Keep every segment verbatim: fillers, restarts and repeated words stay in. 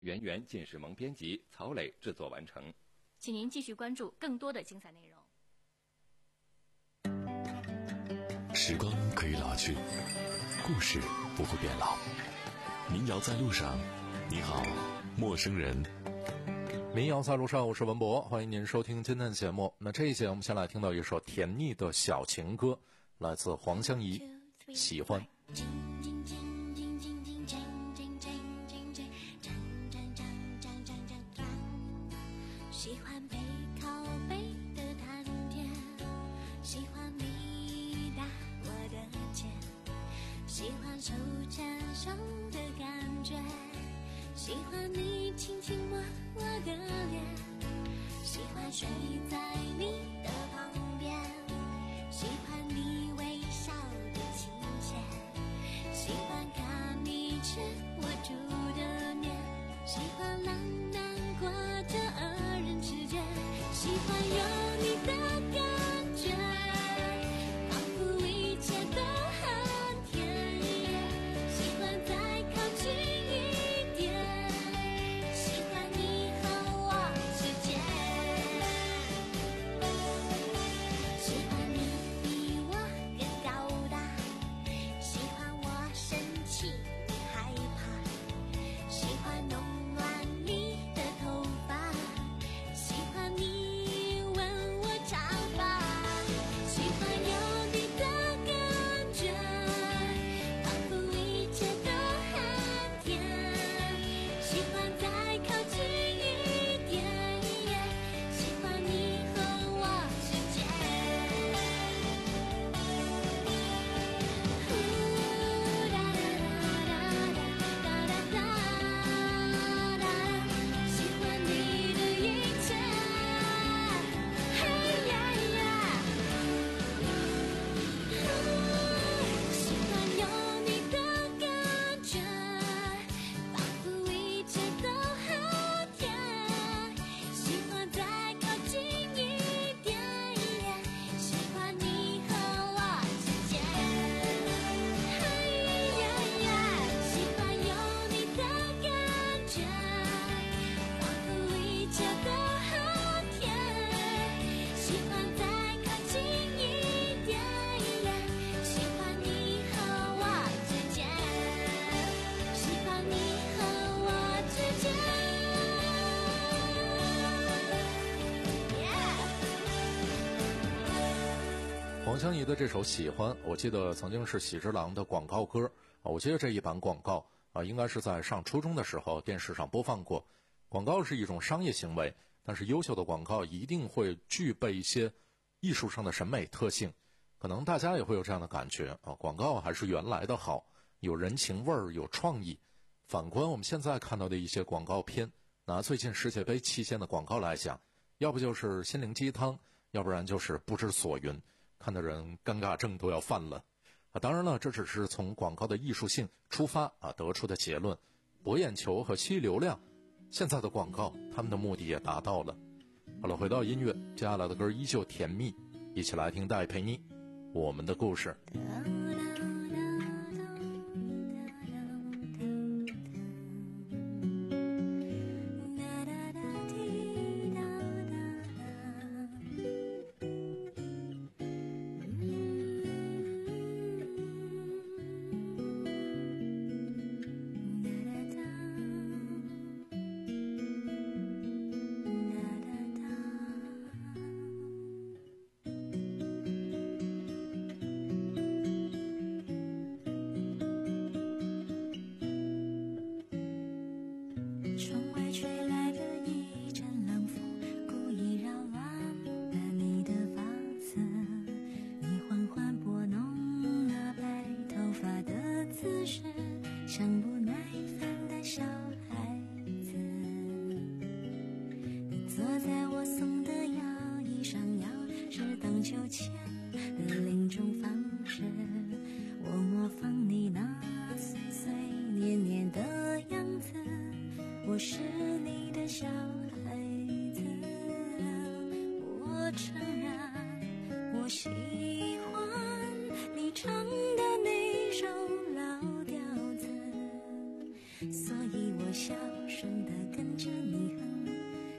圆圆、进士萌编辑，曹磊制作完成。 请您继续关注更多的精彩内容。 时光可以老去，故事不会变老。民谣在路上，你好，陌生人。 民谣在路上，我是文博，欢迎您收听今天的节目。那这一节我们先来听到一首甜腻的小情歌，来自黄湘怡，喜欢。 喜欢背靠背的谈天，喜欢你搭我的肩，喜欢手牵手的感觉，喜欢你轻轻摸我的脸，喜欢睡在你的旁边，喜欢你微笑的亲切，喜欢看你吃我煮的面，喜欢懒难过的二人之间，喜欢有你的感觉，仿佛一切都很甜，喜欢再靠近一点，喜欢你和我之间，喜欢你比我更高大，喜欢我生气你害怕，喜欢弄乱你的头发，喜欢你问我长发，喜欢有你的感觉，仿佛一切都很甜，喜欢再靠近一点，喜欢你和我之间，呼哒哒哒哒哒哒哒，喜欢你的一切，嘿呀呀，喜欢有你的感觉，仿佛一切都很甜，喜欢再靠近一点，喜欢你和我之间，嘿呀呀，喜欢有你的感觉，仿佛一切都很甜，喜欢再靠近一点，喜欢你和我之间，喜欢你和我之间。 黄湘怡的这首《喜欢》，我记得曾经是喜之郎的广告歌啊。我记得这一版广告啊，应该是在上初中的时候电视上播放过。广告是一种商业行为，但是优秀的广告一定会具备一些艺术上的审美特性。可能大家也会有这样的感觉啊，广告还是原来的好，有人情味儿，有创意。反观我们现在看到的一些广告片，拿最近世界杯期间的广告来讲，要不就是心灵鸡汤，要不然就是不知所云，看的人尴尬症都要犯了啊！当然了，这只是从广告的艺术性出发啊得出的结论，博眼球和吸流量，现在的广告他们的目的也达到了。好了，回到音乐，接下来的歌依旧甜蜜，一起来听戴佩妮《我们的故事》。 窗外吹来的一阵冷风，故意扰乱了你的发丝，你缓缓拨弄了白头发的姿势，像不耐烦的小孩子。你坐在我送的摇椅上，摇是荡秋千的另一种方式，我模仿你那碎碎念念的样子，我是你的小孩子，我承认我喜欢你唱的那首老调子，所以我小声地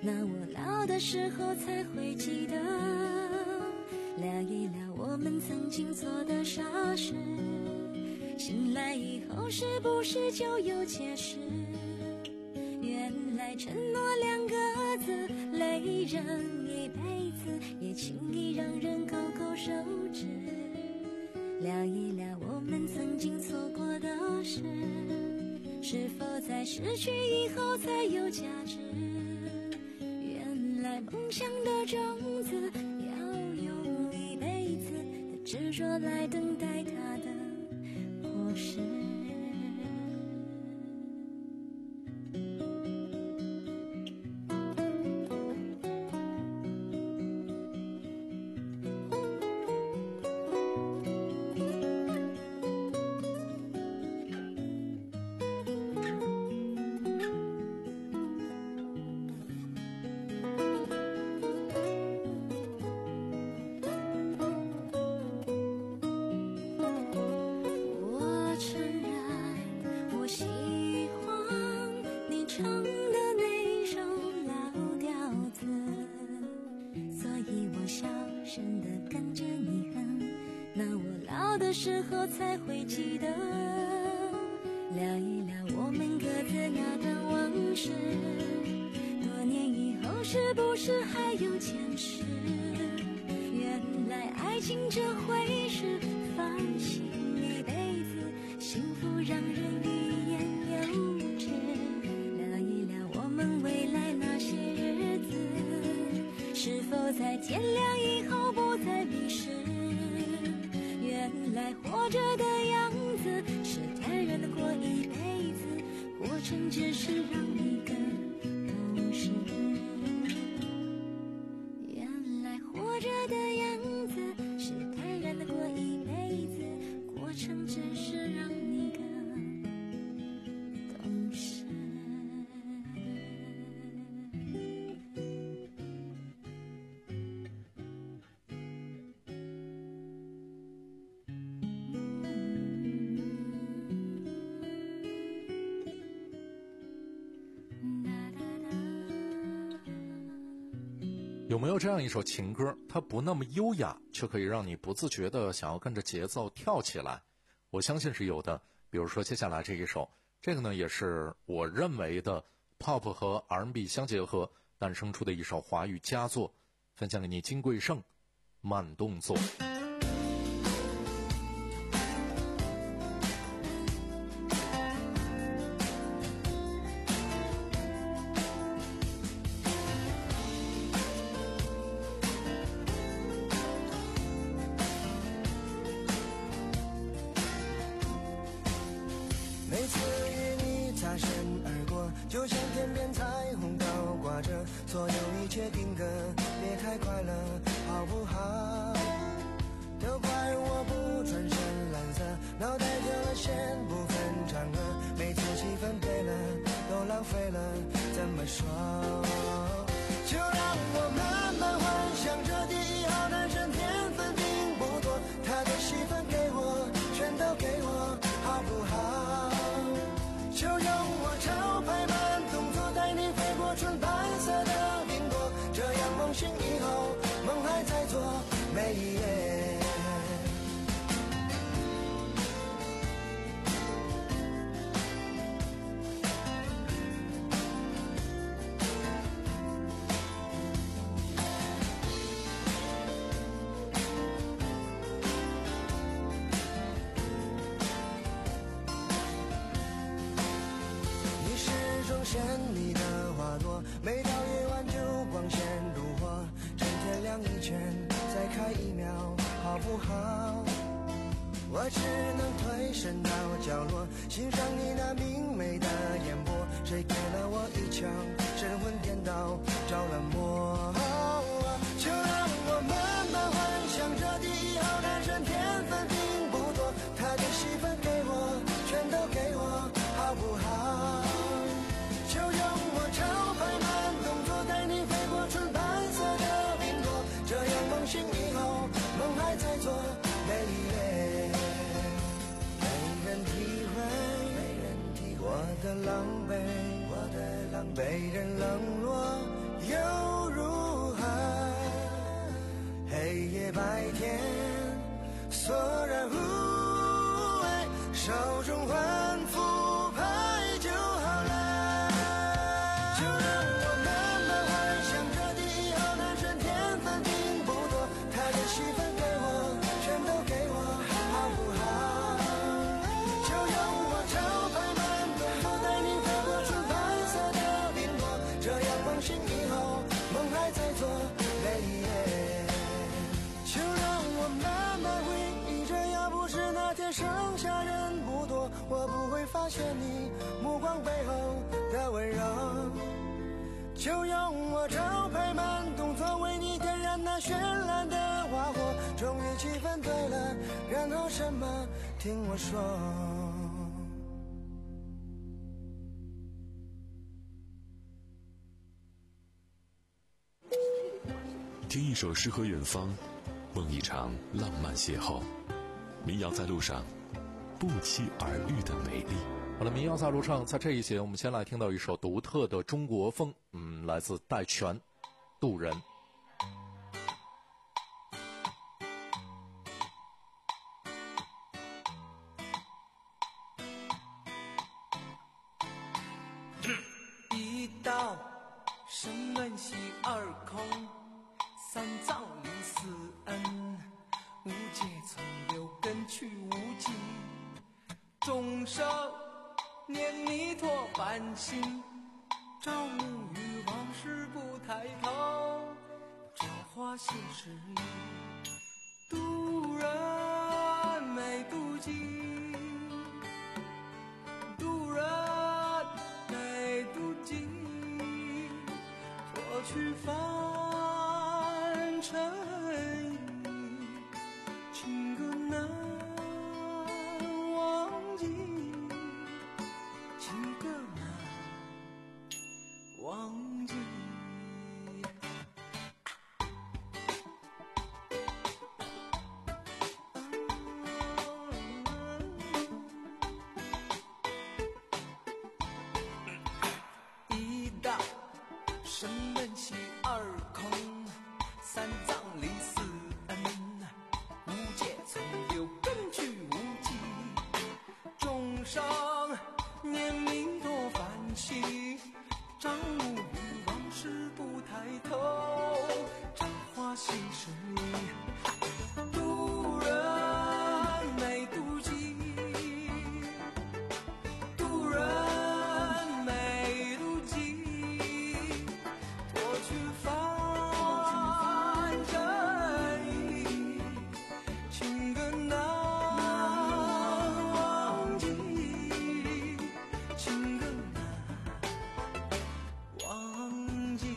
那我老的时候才会记得，聊一聊我们曾经做的傻事，醒来以后是不是就有解释？原来承诺两个字累人一辈子，也轻易让人勾勾手指。聊一聊我们曾经错过的事，是否在失去以后才有价值？原来梦想的种子要用一辈子的执着来等待它的果实。时候才会记得，聊一聊我们各自那段往事，多年以后是不是还有坚持？原来爱情这回事，放心一辈子，幸福让人欲言又止。聊一聊我们未来那些日子，是否在天亮以后不再迷失？原来活着的样子是坦然的过一辈子，过程只是让你更懂事。原来活着的样子是坦然的过一辈子，过程只是让你更懂事。 有没有这样一首情歌，它不那么优雅，却可以让你不自觉地想要跟着节奏跳起来？我相信是有的。比如说接下来这一首，这个呢也是我认为的 pop 和 R and B 相结合诞生出的一首华语佳作，分享给你金贵晟慢动作。 每次与你擦身而过，就像天边彩虹倒挂着，所有一切定格，别太快乐，好不好？都怪我不穿深蓝色，脑袋掉了线，不分场合，每次气氛对了，都浪费了，怎么说？就让我慢慢幻想着第一号男生天分并不多，他的戏份给我，全都给我，好不好？就用我招牌慢动作带你飞过纯白色的云朵，这样梦醒以后，梦还在做每一夜。绚丽的花朵，每到夜晚就光线如火，趁天亮以前再开一秒，好不好？我只能退身到角落，欣赏你那明媚的眼波，谁给了我一枪，神魂颠倒，着了魔。就让我慢慢幻想着第一号男生天分并不多，他的戏份给我，全都给我，好不好？就用我招牌慢动作带你飞过纯白色的云朵，这样梦醒以后，梦还在做每一夜。没人体会，没人体会我的狼狈，我的狼狈，被人冷落，也就让我慢慢幻想着地以后男生天分并不多，他的戏份给我全都给我好不好？就用我招牌慢动作带你飞过出白色的云朵，这样梦醒以后梦还在做，就让我慢慢回忆着，要不是那天剩下人不多，我不会发现你目光背后的温柔。就用我招牌慢动作为你点燃那绚烂的花火，终于气氛对了，然后什么听我说。 听一首诗和远方，梦一场浪漫邂逅。民谣在路上，不期而遇的美丽。 好了，民谣在路上，在这一节我们先来听到一首独特的中国风，嗯，来自戴荃，渡人。 一道生门喜二空，三藏历四恩，无界从六根去无尽，众生念弥陀梵行，朝暮与往事不抬头，朝花谢时意，渡人没渡尽，渡人没渡尽，脱去凡尘衣，情歌难忘记，情歌难忘记。一道生门喜二空，三藏历四恩，无界从六根去无尽，众生念弥陀梵行，朝暮与往事不抬头，朝花谢时意，渡人没渡尽，渡人没渡尽，脱去凡尘衣，情歌难忘记，情歌难忘记。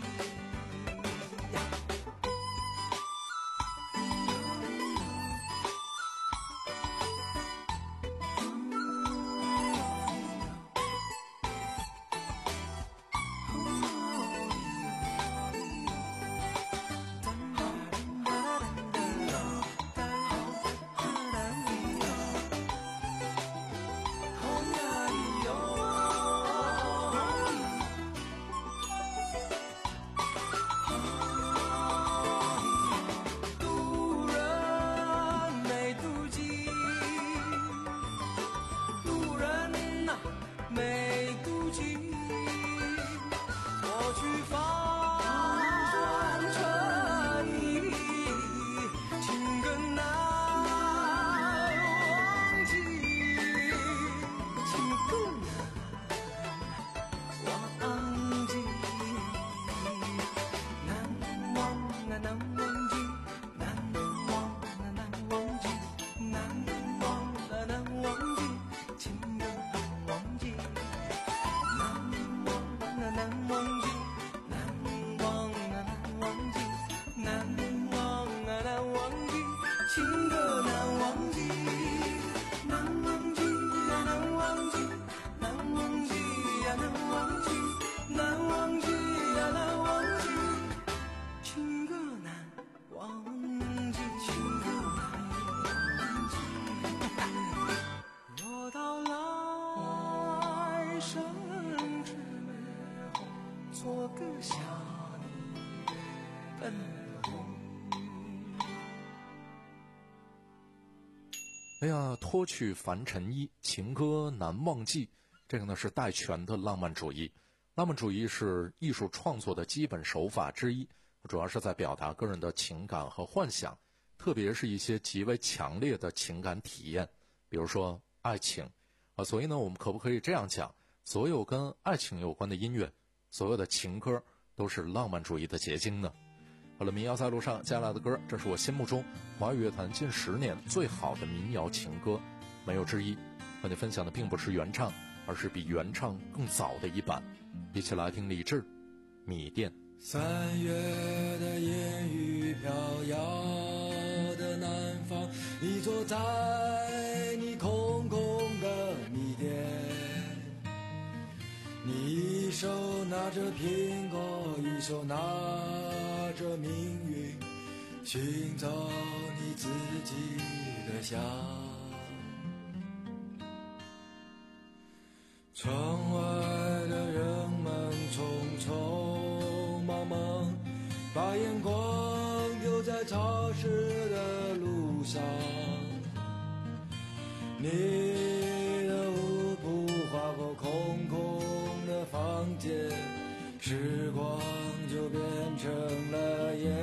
渡人没渡尽，渡人呐没渡尽，脱去凡尘衣，情歌难忘记，情歌难忘记，难忘啊难忘记，难忘啊难忘记，难忘啊难忘记，情歌难忘记，难忘啊难忘记，难忘啊难忘记，难忘啊难忘记，情歌难忘记，难忘记呀难忘记，难忘记呀难忘记，难忘记呀难忘记，情歌难忘记，情歌难忘记。若到来生之后，做个小女人奔红雨。 哎呀，脱去凡尘衣，情歌难忘记。这个呢是戴荃的浪漫主义。 浪漫主义是艺术创作的基本手法之一，主要是在表达个人的情感和幻想，特别是一些极为强烈的情感体验，比如说爱情啊。所以呢，我们可不可以这样讲，所有跟爱情有关的音乐，所有的情歌都是浪漫主义的结晶呢？好了，民谣在路上，接下来的歌，这是我心目中华语乐坛近十年最好的民谣情歌，没有之一。和你分享的并不是原唱，而是比原唱更早的一版。一起来听李志《米店》。 三月的烟雨飘摇的南方，你坐在你空空的米店，你一手拿着苹果，一手拿着命运，寻找你自己的香。窗外的人们匆匆忙忙，把眼光丢在潮湿的路上。你的舞步划过空空的房间，时光就变成了烟。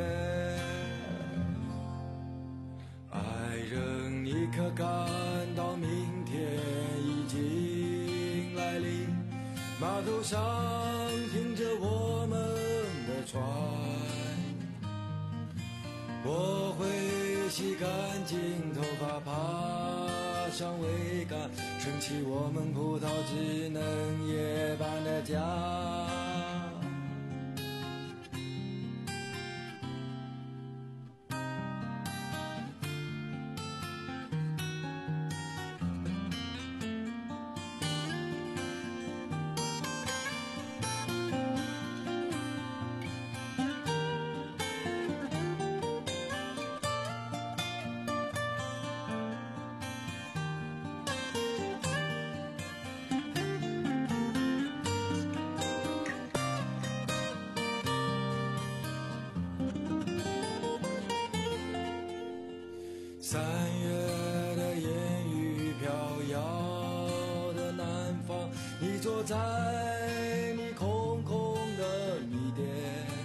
爱人，你可感到明天已经来临？码头上停着我们的船，我会洗干净头发，爬上桅杆，撑起我们葡萄枝嫩叶般的家。三月的烟雨飘摇的南方，你坐在你空空的米店，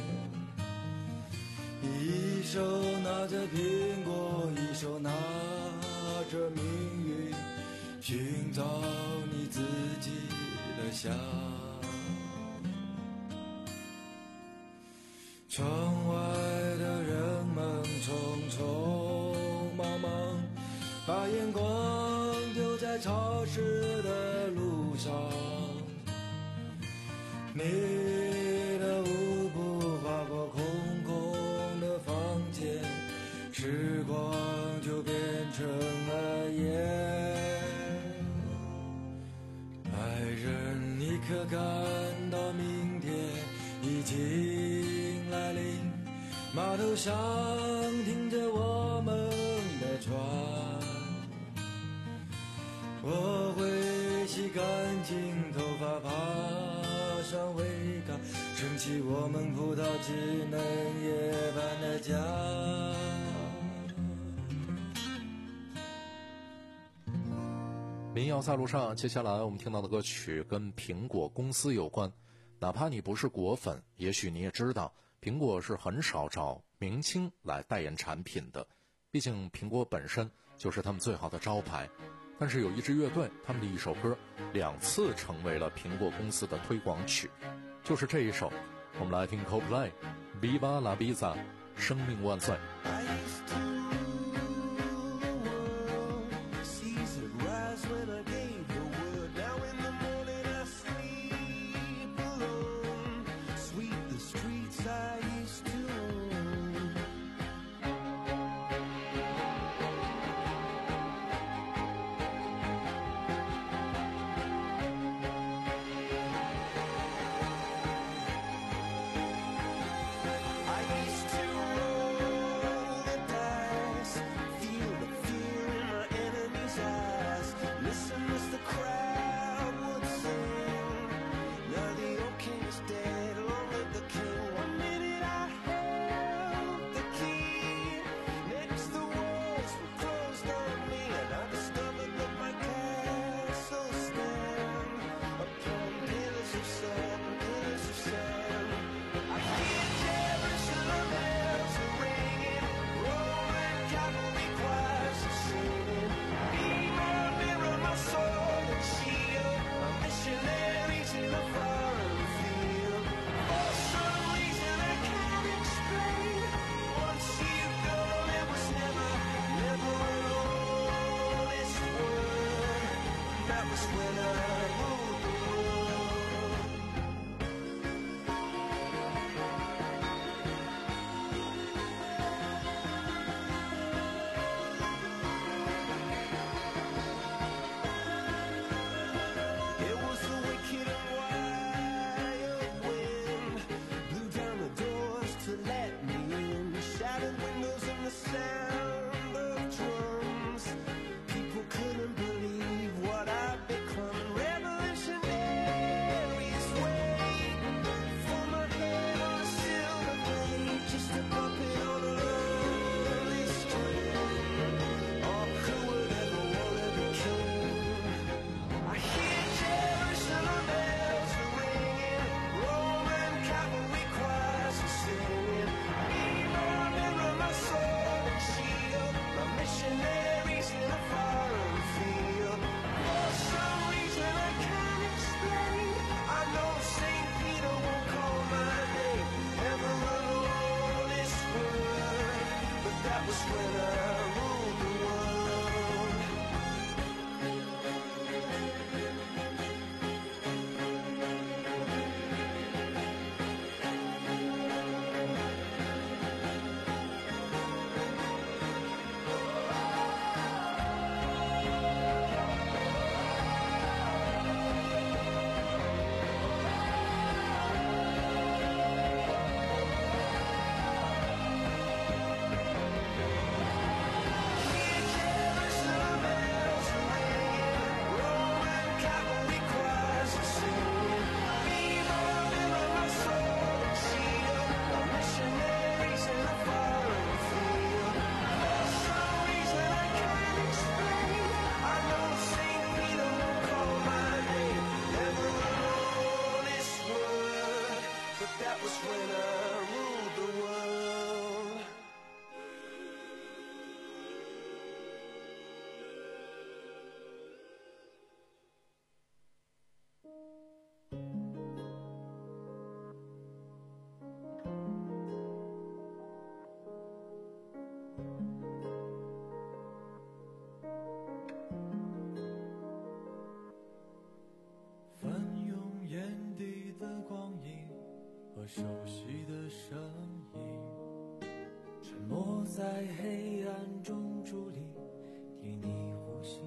你一手拿着苹果，一手拿着命运，寻找你自己的香。窗外的人们匆匆忙忙，把眼光丢在潮湿的路上。你的舞步划过空空的房间，时光就变成了烟。爱人，你可感到明天已经来临？码头上停着我们的船，我会洗干净头发，爬上桅杆，撑起我们葡萄枝嫩叶般的家。 民谣在路上，接下来我们听到的歌曲跟苹果公司有关。哪怕你不是果粉，也许你也知道苹果是很少找明星来代言产品的，毕竟苹果本身就是他们最好的招牌。但是有一支乐队，他们的一首歌两次成为了苹果公司的推广曲，就是这一首。我们来听 Coldplay Viva la Vida 生命万岁。 I used to roll the dice. when I ruled the world. It was a wicked and wild wind, blew down the doors to let me in, shattered windows and the sound of drums. People couldn't believe what I'd become. Revolutionaries wait for my head on a silver blade, just a puppet on a lonely string. Oh, who would ever wanna be king? I hear Jerusalem bells are ringing, Roman cavalry choirs are singing. Mirror, mirror, my sword and shield, my missionaries in a foreign field. For some reason I can't explain, I know Saint Peter won't call my name ever alone this world, but that was when I ruled the world. Jerusalem bells are ringing, Roman cavalry choirs are singing. Mirror, mirror, my sword and shield, my missionaries in a foreign field. For some reason I can't explain, I know Saint Peter won't call my name ever alone this world, but that was when I ruled the world. 翻涌眼底的光影和熟悉的声音，沉默在黑暗中伫立，替你呼吸。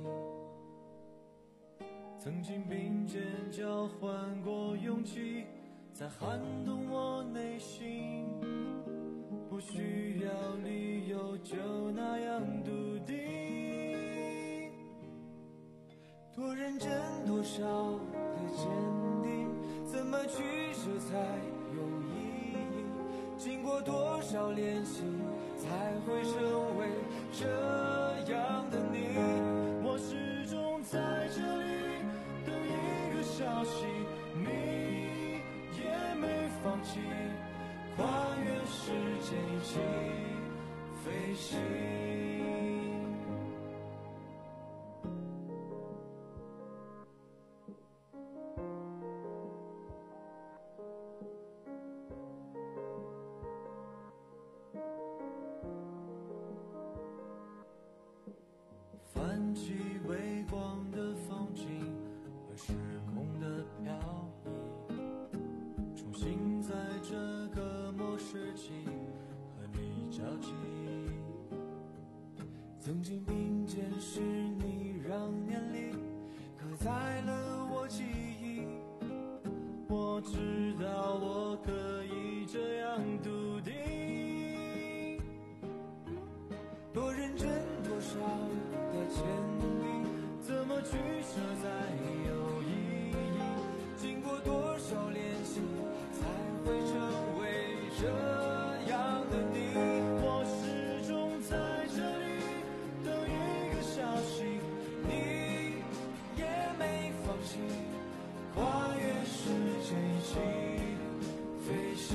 曾经并肩交换过勇气，在撼动我内心，不需要理由就那样笃定。多认真，多少的坚定，怎么取舍才有意义？经过多少练习，才会成为这样的你？我始终在这里等一个消息，你也没放弃，跨越时间一起飞行。泛起微光的风景和时空的漂移，重新在这个末世纪和你交集。曾经并肩是你，让年龄刻在了我记忆。我知道我可以这样笃定，多认真，多少的坚定，怎么取舍才有意义？经过多少练习，才会成为这样的你？我始终在这里等一个消息，你也没放弃，跨越时间一起飞行。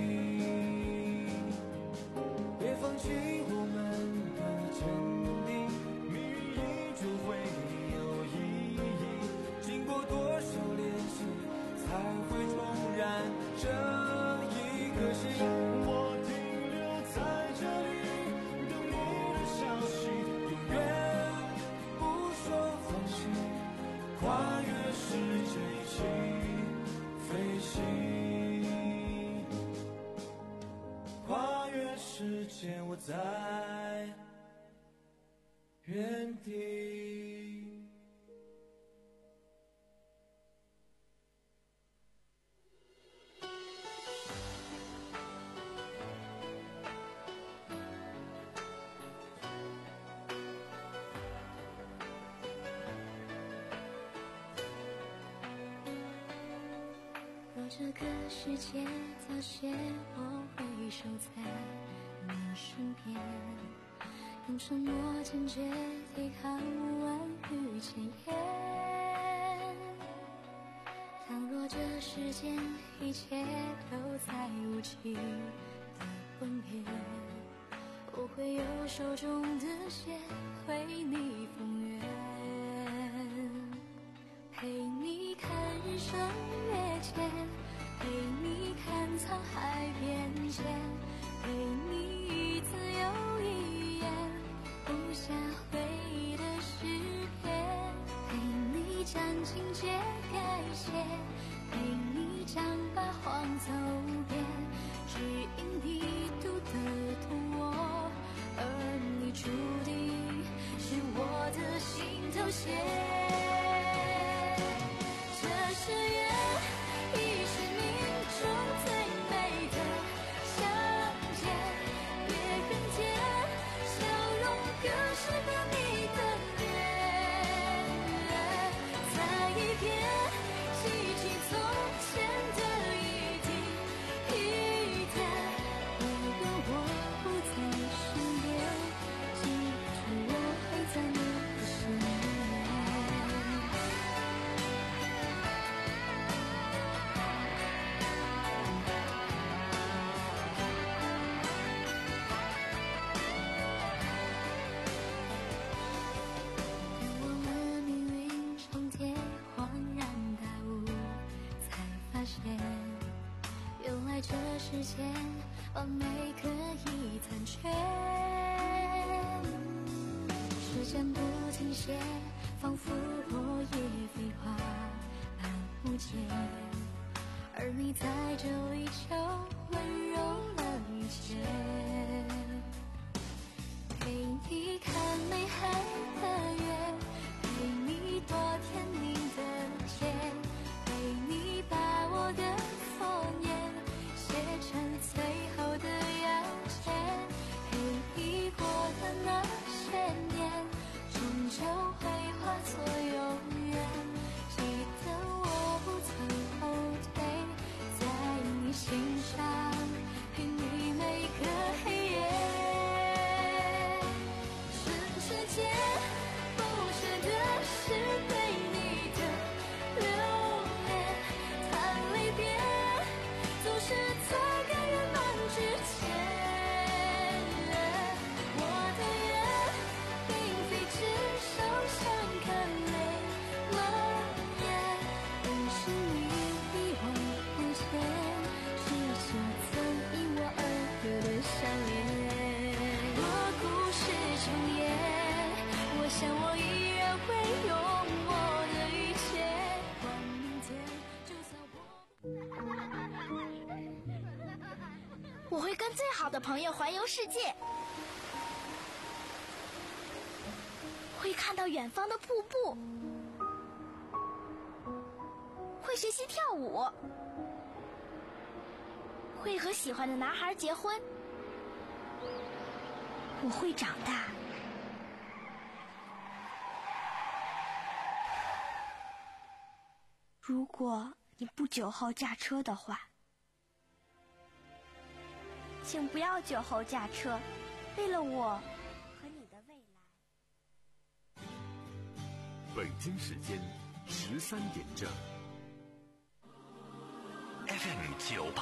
别放弃我们的坚定，命运依旧会有意义。经过多少练习，才会重燃这一颗心。我停留在这里，等你的消息，永远不说放弃，跨越时间我在原地。 若这个世界早些，我会守在你身边，用沉默坚决抵抗万语千言。倘若这世间一切都在无情的吻别，我会用手中的线为你封约，陪你看日升月减，陪你看沧海变迁，陪你一字又一言，不下回忆的诗篇，陪你斩情节改写，陪你将八荒走遍，只因你读得懂我，而你注定是我的心头血。这誓言已是命中最美的相见，别人间笑容更适合你的脸，再一遍记起从前的一滴一点，不管我不在身边，记住我会在你的身边。我们命运重叠，恍然大悟，才发现，原来这世间完美可以残缺。时间不停歇，仿佛落叶飞花般无解，而你在这里就温柔了一切。陪你看美海的月，陪你多天明的街，陪你把我的诺言写成最后的要诀，陪你过的那些年，终究会化作永远。记得我不曾后退，在你心上陪你每个黑夜。世界不舍的是对你的留恋，叹离别总是在该圆满之前。我的愿并非只手相看泪落眼，而是你一往无前，是谁曾因我而有的相恋。若故事重演，我想我依然会用我的一切换明天，就算我我会跟最好的朋友环游世界，会看到远方的瀑布，会学习跳舞，会和喜欢的男孩结婚。我会长大。如果你不酒后驾车的话，请不要酒后驾车，为了我和你的未来。 北京时间十三点整 ，F M 九八。